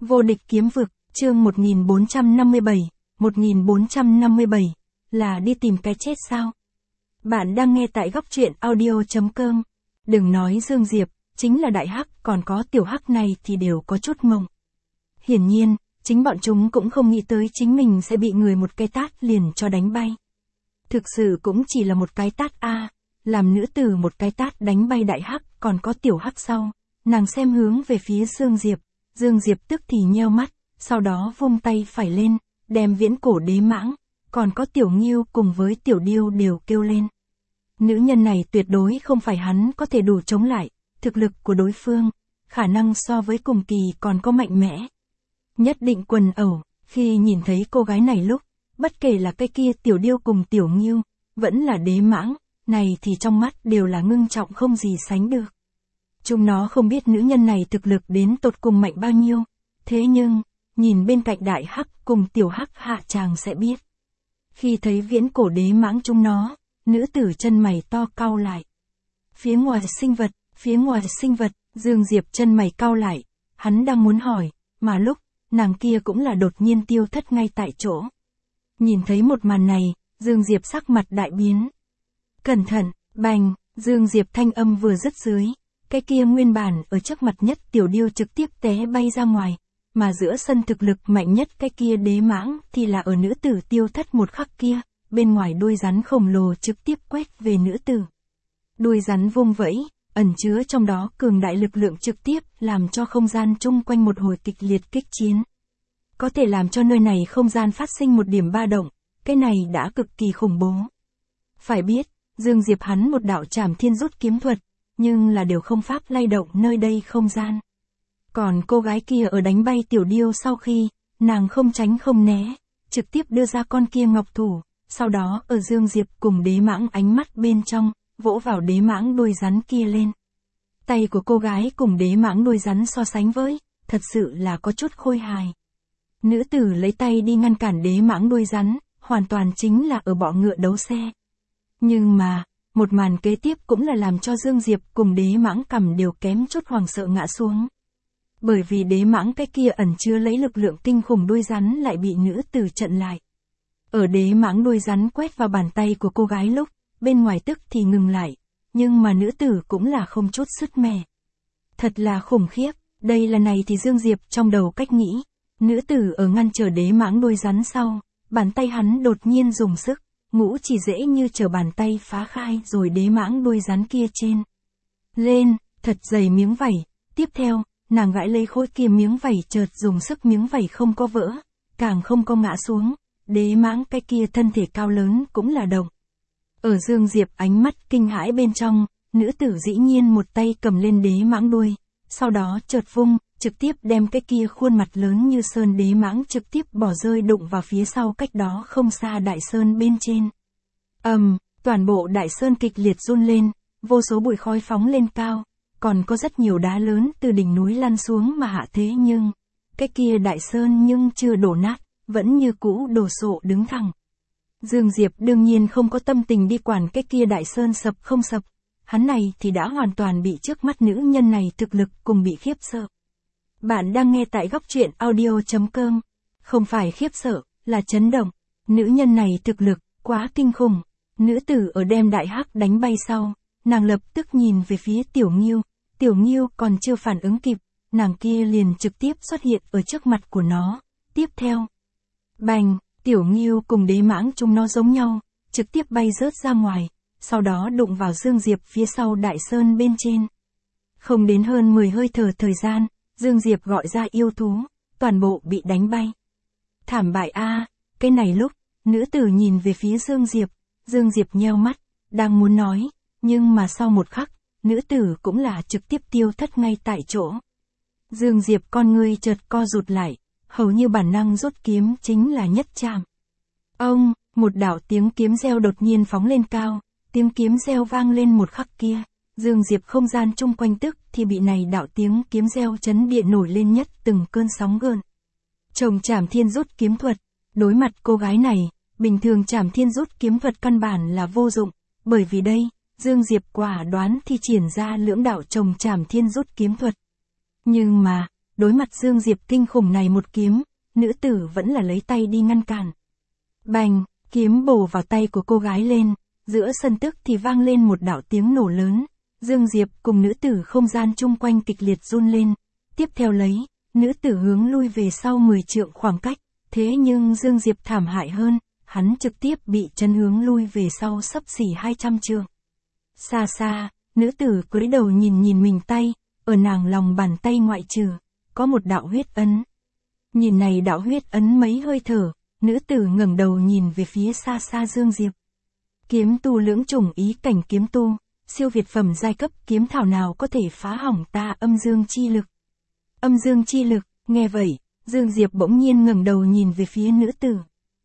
Vô địch kiếm vực, chương 1457, là đi tìm cái chết sao? Bạn đang nghe tại góc truyện audio.com. Đừng nói Dương Diệp, chính là đại hắc còn có tiểu hắc này thì đều có chút mộng. Hiển nhiên, chính bọn chúng cũng không nghĩ tới chính mình sẽ bị người một cái tát liền cho đánh bay. Thực sự cũng chỉ là một cái tát làm nữ tử một cái tát đánh bay đại hắc còn có tiểu hắc sau. Nàng xem hướng về phía Dương Diệp tức thì nheo mắt, sau đó vung tay phải lên, đem Viễn Cổ Đế Mãng, còn có Tiểu Ngưu cùng với Tiểu Điêu đều kêu lên. Nữ nhân này tuyệt đối không phải hắn có thể đủ chống lại, thực lực của đối phương, khả năng so với cùng kỳ còn có mạnh mẽ. Nhất định quần ẩu, khi nhìn thấy cô gái này lúc, bất kể là cái kia Tiểu Điêu cùng Tiểu Ngưu, vẫn là Đế Mãng, này thì trong mắt đều là ngưng trọng không gì sánh được. Chúng nó không biết nữ nhân này thực lực đến tột cùng mạnh bao nhiêu, thế nhưng, nhìn bên cạnh đại hắc cùng tiểu hắc hạ chàng sẽ biết. Khi thấy Viễn Cổ Đế Mãng chúng nó, nữ tử chân mày to cau lại. Phía ngoài sinh vật, Dương Diệp chân mày cau lại, hắn đang muốn hỏi, mà lúc, nàng kia cũng là đột nhiên tiêu thất ngay tại chỗ. Nhìn thấy một màn này, Dương Diệp sắc mặt đại biến. Cẩn thận, bành, Dương Diệp thanh âm vừa dứt dưới. Cái kia nguyên bản ở trước mặt nhất Tiểu Điêu trực tiếp té bay ra ngoài, mà giữa sân thực lực mạnh nhất cái kia Đế Mãng thì là ở nữ tử tiêu thất một khắc kia, bên ngoài đuôi rắn khổng lồ trực tiếp quét về nữ tử. Đuôi rắn vung vẫy, ẩn chứa trong đó cường đại lực lượng trực tiếp làm cho không gian chung quanh một hồi kịch liệt kích chiến. Có thể làm cho nơi này không gian phát sinh một điểm ba động, cái này đã cực kỳ khủng bố. Phải biết, Dương Diệp hắn một đạo Trảm Thiên rút kiếm thuật, nhưng là đều không pháp lay động nơi đây không gian. Còn cô gái kia ở đánh bay Tiểu Điêu sau khi, nàng không tránh không né, trực tiếp đưa ra con kia ngọc thủ, sau đó ở Dương Diệp cùng Đế Mãng ánh mắt bên trong, vỗ vào Đế Mãng đuôi rắn kia lên. Tay của cô gái cùng Đế Mãng đuôi rắn so sánh với, thật sự là có chút khôi hài. Nữ tử lấy tay đi ngăn cản Đế Mãng đuôi rắn, hoàn toàn chính là ở bọ ngựa đấu xe. Nhưng mà, một màn kế tiếp cũng là làm cho Dương Diệp cùng Đế Mãng cầm đều kém chút hoảng sợ ngã xuống. Bởi vì Đế Mãng cái kia ẩn chứa lấy lực lượng kinh khủng đuôi rắn lại bị nữ tử chặn lại. Ở Đế Mãng đuôi rắn quét vào bàn tay của cô gái lúc, bên ngoài tức thì ngừng lại, nhưng mà nữ tử cũng là không chút sứt mẻ. Thật là khủng khiếp, đây là này thì Dương Diệp trong đầu cách nghĩ, nữ tử ở ngăn trở Đế Mãng đuôi rắn sau, bàn tay hắn đột nhiên dùng sức. Ngũ chỉ dễ như trở bàn tay phá khai rồi Đế Mãng đuôi rắn kia trên. Lên, thật dày miếng vảy, tiếp theo, nàng gãi lấy khối kia miếng vảy chợt dùng sức miếng vảy không có vỡ, càng không có ngã xuống, Đế Mãng cái kia thân thể cao lớn cũng là động. Ở Dương Diệp ánh mắt kinh hãi bên trong, nữ tử dĩ nhiên một tay cầm lên Đế Mãng đuôi, sau đó chợt vung, trực tiếp đem cái kia khuôn mặt lớn như sơn Đế Mãng trực tiếp bỏ rơi đụng vào phía sau cách đó không xa đại sơn bên trên. Toàn bộ đại sơn kịch liệt run lên, vô số bụi khói phóng lên cao, còn có rất nhiều đá lớn từ đỉnh núi lăn xuống mà hạ thế nhưng, cái kia đại sơn nhưng chưa đổ nát, vẫn như cũ đổ sộ đứng thẳng. Dương Diệp đương nhiên không có tâm tình đi quản cái kia đại sơn sập không sập, hắn này thì đã hoàn toàn bị trước mắt nữ nhân này thực lực cùng bị khiếp sợ. Bạn đang nghe tại góc truyện audio.com, không phải khiếp sợ, là chấn động, nữ nhân này thực lực, quá kinh khủng. Nữ tử ở đem đại hắc đánh bay sau, nàng lập tức nhìn về phía Tiểu Ngưu còn chưa phản ứng kịp, nàng kia liền trực tiếp xuất hiện ở trước mặt của nó. Tiếp theo, bành, Tiểu Ngưu cùng Đế Mãng chúng nó giống nhau, trực tiếp bay rớt ra ngoài, sau đó đụng vào Dương Diệp phía sau đại sơn bên trên. Không đến hơn 10 hơi thở thời gian, Dương Diệp gọi ra yêu thú, toàn bộ bị đánh bay. Thảm bại cái này lúc, nữ tử nhìn về phía Dương Diệp nheo mắt, đang muốn nói, nhưng mà sau một khắc, nữ tử cũng là trực tiếp tiêu thất ngay tại chỗ. Dương Diệp con ngươi chợt co rụt lại, hầu như bản năng rút kiếm chính là nhất chạm. Một đạo tiếng kiếm reo đột nhiên phóng lên cao, tiếng kiếm reo vang lên một khắc kia, Dương Diệp không gian chung quanh tức thì bị này đạo tiếng kiếm reo chấn địa nổi lên nhất từng cơn sóng gợn. Chồng Trảm Thiên rút kiếm thuật, đối mặt cô gái này, bình thường Trảm Thiên rút kiếm thuật căn bản là vô dụng, bởi vì đây, Dương Diệp quả đoán thi triển ra lưỡng đạo chồng Trảm Thiên rút kiếm thuật. Nhưng mà, đối mặt Dương Diệp kinh khủng này một kiếm, nữ tử vẫn là lấy tay đi ngăn cản. Bành, kiếm bổ vào tay của cô gái lên, giữa sân tức thì vang lên một đạo tiếng nổ lớn. Dương Diệp cùng nữ tử không gian chung quanh kịch liệt run lên. Tiếp theo lấy, nữ tử hướng lui về sau 10 trượng khoảng cách. Thế nhưng Dương Diệp thảm hại hơn, hắn trực tiếp bị chấn hướng lui về sau xấp xỉ 200 trượng. Xa xa, nữ tử cúi đầu nhìn nhìn mình tay, ở nàng lòng bàn tay ngoại trừ, có một đạo huyết ấn. Nhìn này đạo huyết ấn mấy hơi thở, nữ tử ngẩng đầu nhìn về phía xa xa Dương Diệp. Kiếm tu lưỡng chủng ý cảnh kiếm tu, siêu việt phẩm giai cấp kiếm thảo nào có thể phá hỏng ta âm dương chi lực. Âm dương chi lực, nghe vậy, Dương Diệp bỗng nhiên ngẩng đầu nhìn về phía nữ tử.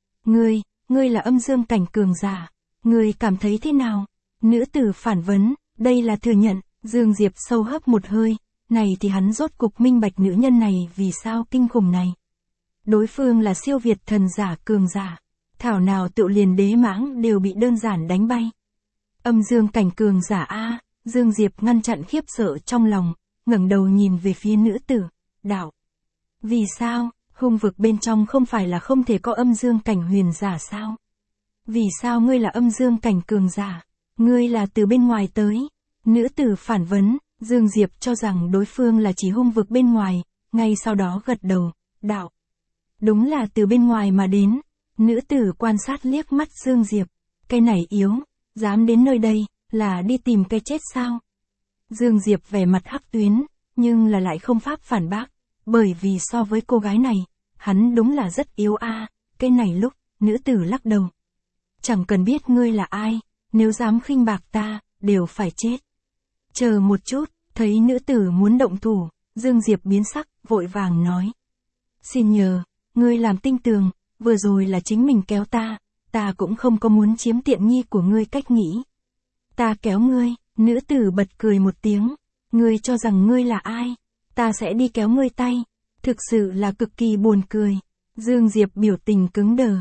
Ngươi là âm dương cảnh cường giả, ngươi cảm thấy thế nào? Nữ tử phản vấn, đây là thừa nhận. Dương Diệp sâu hấp một hơi, này thì hắn rốt cục minh bạch nữ nhân này vì sao kinh khủng này. Đối phương là siêu việt thần giả cường giả, thảo nào tự liền đế mãng đều bị đơn giản đánh bay. Âm dương cảnh cường giả a, Dương Diệp ngăn chặn khiếp sợ trong lòng, ngẩng đầu nhìn về phía nữ tử, đạo. Vì sao, hung vực bên trong không phải là không thể có âm dương cảnh huyền giả sao? Vì sao ngươi là âm dương cảnh cường giả? Ngươi là từ bên ngoài tới. Nữ tử phản vấn, Dương Diệp cho rằng đối phương là chỉ hung vực bên ngoài, ngay sau đó gật đầu, đạo. Đúng là từ bên ngoài mà đến. Nữ tử quan sát liếc mắt Dương Diệp, cái này yếu, dám đến nơi đây, là đi tìm cái chết sao? Dương Diệp vẻ mặt hắc tuyến, nhưng là lại không pháp phản bác, bởi vì so với cô gái này, hắn đúng là rất yếu a. Cái này lúc, nữ tử lắc đầu. Chẳng cần biết ngươi là ai, nếu dám khinh bạc ta, đều phải chết. Chờ một chút, thấy nữ tử muốn động thủ, Dương Diệp biến sắc, vội vàng nói. Xin nhờ, ngươi làm tinh tường, vừa rồi là chính mình kéo ta cũng không có muốn chiếm tiện nghi của ngươi cách nghĩ. Ta kéo ngươi, nữ tử bật cười một tiếng, ngươi cho rằng ngươi là ai, ta sẽ đi kéo ngươi tay, thực sự là cực kỳ buồn cười. Dương Diệp biểu tình cứng đờ,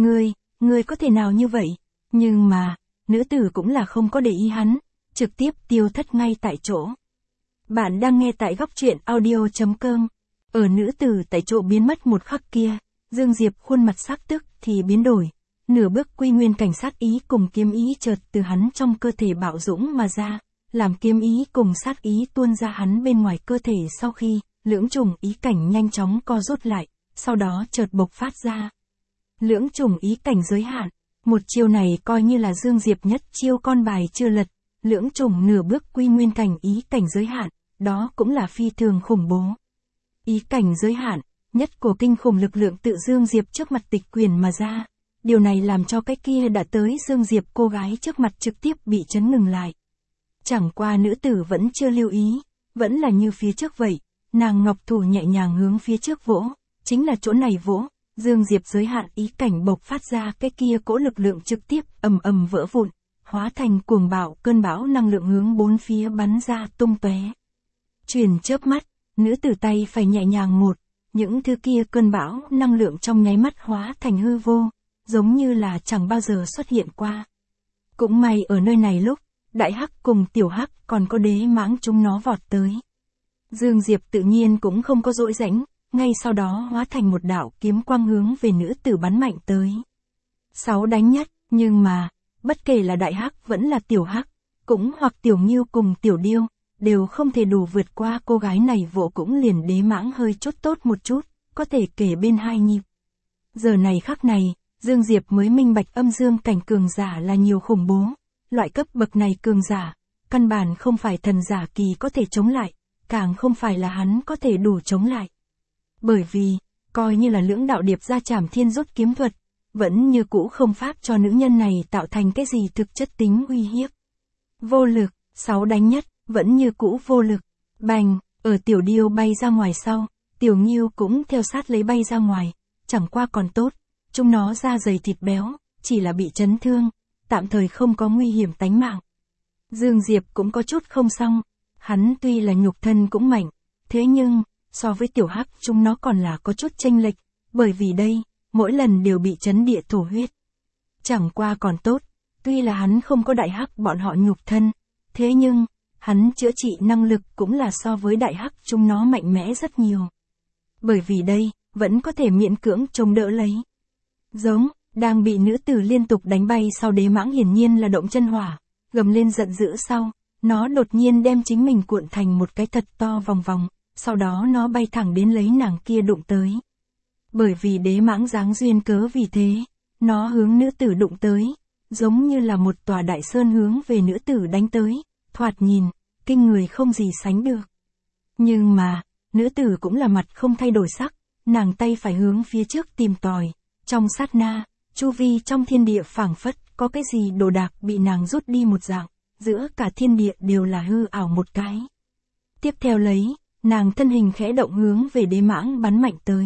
ngươi có thể nào như vậy, nhưng mà, nữ tử cũng là không có để ý hắn, trực tiếp tiêu thất ngay tại chỗ. Bạn đang nghe tại góc truyện audio.com. Ở nữ tử tại chỗ biến mất một khắc kia, Dương Diệp khuôn mặt sắc tức thì biến đổi. Nửa bước quy nguyên cảnh sát ý cùng kiếm ý chợt từ hắn trong cơ thể bạo dũng mà ra, làm kiếm ý cùng sát ý tuôn ra hắn bên ngoài cơ thể sau khi, lưỡng chủng ý cảnh nhanh chóng co rút lại, sau đó chợt bộc phát ra. Lưỡng chủng ý cảnh giới hạn, một chiêu này coi như là Dương Diệp nhất chiêu con bài chưa lật, lưỡng chủng nửa bước quy nguyên cảnh ý cảnh giới hạn, đó cũng là phi thường khủng bố. Ý cảnh giới hạn, nhất của kinh khủng lực lượng tự Dương Diệp trước mặt tịch quyền mà ra. Điều này làm cho cái kia đã tới Dương Diệp cô gái trước mặt trực tiếp bị chấn ngừng lại. Chẳng qua nữ tử vẫn chưa lưu ý, vẫn là như phía trước vậy, nàng ngọc thủ nhẹ nhàng hướng phía trước vỗ, chính là chỗ này vỗ, Dương Diệp giới hạn ý cảnh bộc phát ra cái kia cỗ lực lượng trực tiếp ầm ầm vỡ vụn, hóa thành cuồng bạo cơn bão năng lượng hướng bốn phía bắn ra tung tóe. Chuyển chớp mắt, nữ tử tay phải nhẹ nhàng một, những thứ kia cơn bão năng lượng trong nháy mắt hóa thành hư vô, giống như là chẳng bao giờ xuất hiện qua. Cũng may ở nơi này lúc, đại hắc cùng tiểu hắc còn có đế mãng chúng nó vọt tới. Dương Diệp tự nhiên cũng không có dỗi rãnh, ngay sau đó hóa thành một đạo kiếm quang hướng về nữ tử bắn mạnh tới. 6 đánh nhất, nhưng mà, bất kể là đại hắc vẫn là tiểu hắc, cũng hoặc tiểu ngưu cùng tiểu điêu, đều không thể đủ vượt qua cô gái này vỗ cũng liền đế mãng hơi chút tốt một chút, có thể kể bên hai nhịp. Giờ này khắc này, Dương Diệp mới minh bạch âm dương cảnh cường giả là nhiều khủng bố, loại cấp bậc này cường giả, căn bản không phải thần giả kỳ có thể chống lại, càng không phải là hắn có thể đủ chống lại. Bởi vì, coi như là lưỡng đạo điệp ra trảm thiên rút kiếm thuật, vẫn như cũ không pháp cho nữ nhân này tạo thành cái gì thực chất tính uy hiếp. Vô lực, 6 đánh nhất, vẫn như cũ vô lực. Bành, ở tiểu điêu bay ra ngoài sau, tiểu nghiêu cũng theo sát lấy bay ra ngoài, chẳng qua còn tốt, chúng nó da dày thịt béo, chỉ là bị chấn thương, tạm thời không có nguy hiểm tánh mạng. Dương Diệp cũng có chút không xong, hắn tuy là nhục thân cũng mạnh, thế nhưng, so với tiểu hắc chúng nó còn là có chút chênh lệch, bởi vì đây, mỗi lần đều bị chấn địa thổ huyết. Chẳng qua còn tốt, tuy là hắn không có đại hắc bọn họ nhục thân, thế nhưng, hắn chữa trị năng lực cũng là so với đại hắc chúng nó mạnh mẽ rất nhiều. Bởi vì đây, vẫn có thể miễn cưỡng chống đỡ lấy. Giống, đang bị nữ tử liên tục đánh bay sau đế mãng hiển nhiên là động chân hỏa, gầm lên giận dữ sau, nó đột nhiên đem chính mình cuộn thành một cái thật to vòng vòng, sau đó nó bay thẳng đến lấy nàng kia đụng tới. Bởi vì đế mãng dáng duyên cớ vì thế, nó hướng nữ tử đụng tới, giống như là một tòa đại sơn hướng về nữ tử đánh tới, thoạt nhìn, kinh người không gì sánh được. Nhưng mà, nữ tử cũng là mặt không thay đổi sắc, nàng tay phải hướng phía trước tìm tòi, trong sát na, chu vi trong thiên địa phảng phất, có cái gì đồ đạc bị nàng rút đi một dạng, giữa cả thiên địa đều là hư ảo một cái. Tiếp theo lấy, nàng thân hình khẽ động hướng về đế mãng bắn mạnh tới.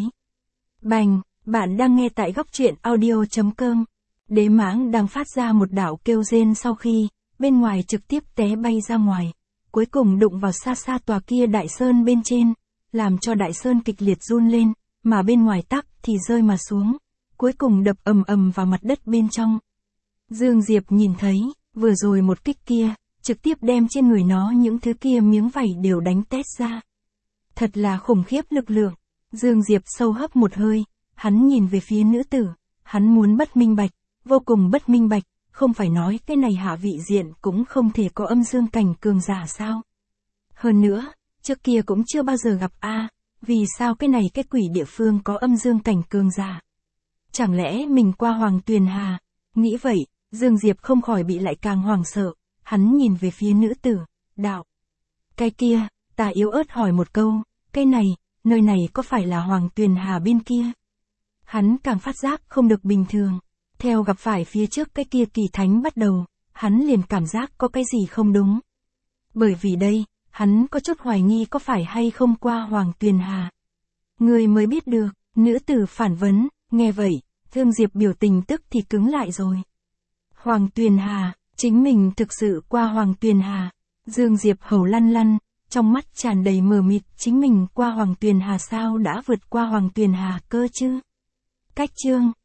Bành, bạn đang nghe tại góc truyện audio.com. Đế mãng đang phát ra một đạo kêu rên sau khi, bên ngoài trực tiếp té bay ra ngoài, cuối cùng đụng vào xa xa tòa kia đại sơn bên trên, làm cho đại sơn kịch liệt run lên, mà bên ngoài tắc thì rơi mà xuống, cuối cùng đập ầm ầm vào mặt đất bên trong. Dương Diệp nhìn thấy, vừa rồi một kích kia, trực tiếp đem trên người nó những thứ kia miếng vảy đều đánh tét ra. Thật là khủng khiếp lực lượng. Dương Diệp sâu hấp một hơi, hắn nhìn về phía nữ tử, hắn muốn bất minh bạch, vô cùng bất minh bạch, không phải nói cái này hạ vị diện cũng không thể có âm dương cảnh cường giả sao. Hơn nữa, trước kia cũng chưa bao giờ gặp a, vì sao cái này cái quỷ địa phương có âm dương cảnh cường giả. Chẳng lẽ mình qua Hoàng Tuyền Hà, nghĩ vậy, Dương Diệp không khỏi bị lại càng hoảng sợ, hắn nhìn về phía nữ tử, đạo. Cái kia, ta yếu ớt hỏi một câu, cái này, nơi này có phải là Hoàng Tuyền Hà bên kia? Hắn càng phát giác không được bình thường. Theo gặp phải phía trước cái kia kỳ thánh bắt đầu, hắn liền cảm giác có cái gì không đúng. Bởi vì đây, hắn có chút hoài nghi có phải hay không qua Hoàng Tuyền Hà. Người mới biết được, nữ tử phản vấn, nghe vậy, Dương Diệp biểu tình tức thì cứng lại rồi. Hoàng Tuyền Hà, chính mình thực sự qua Hoàng Tuyền Hà. Dương Diệp hầu lăn lăn, trong mắt tràn đầy mờ mịt, chính mình qua Hoàng Tuyền Hà sao đã vượt qua Hoàng Tuyền Hà cơ chứ? Cách chương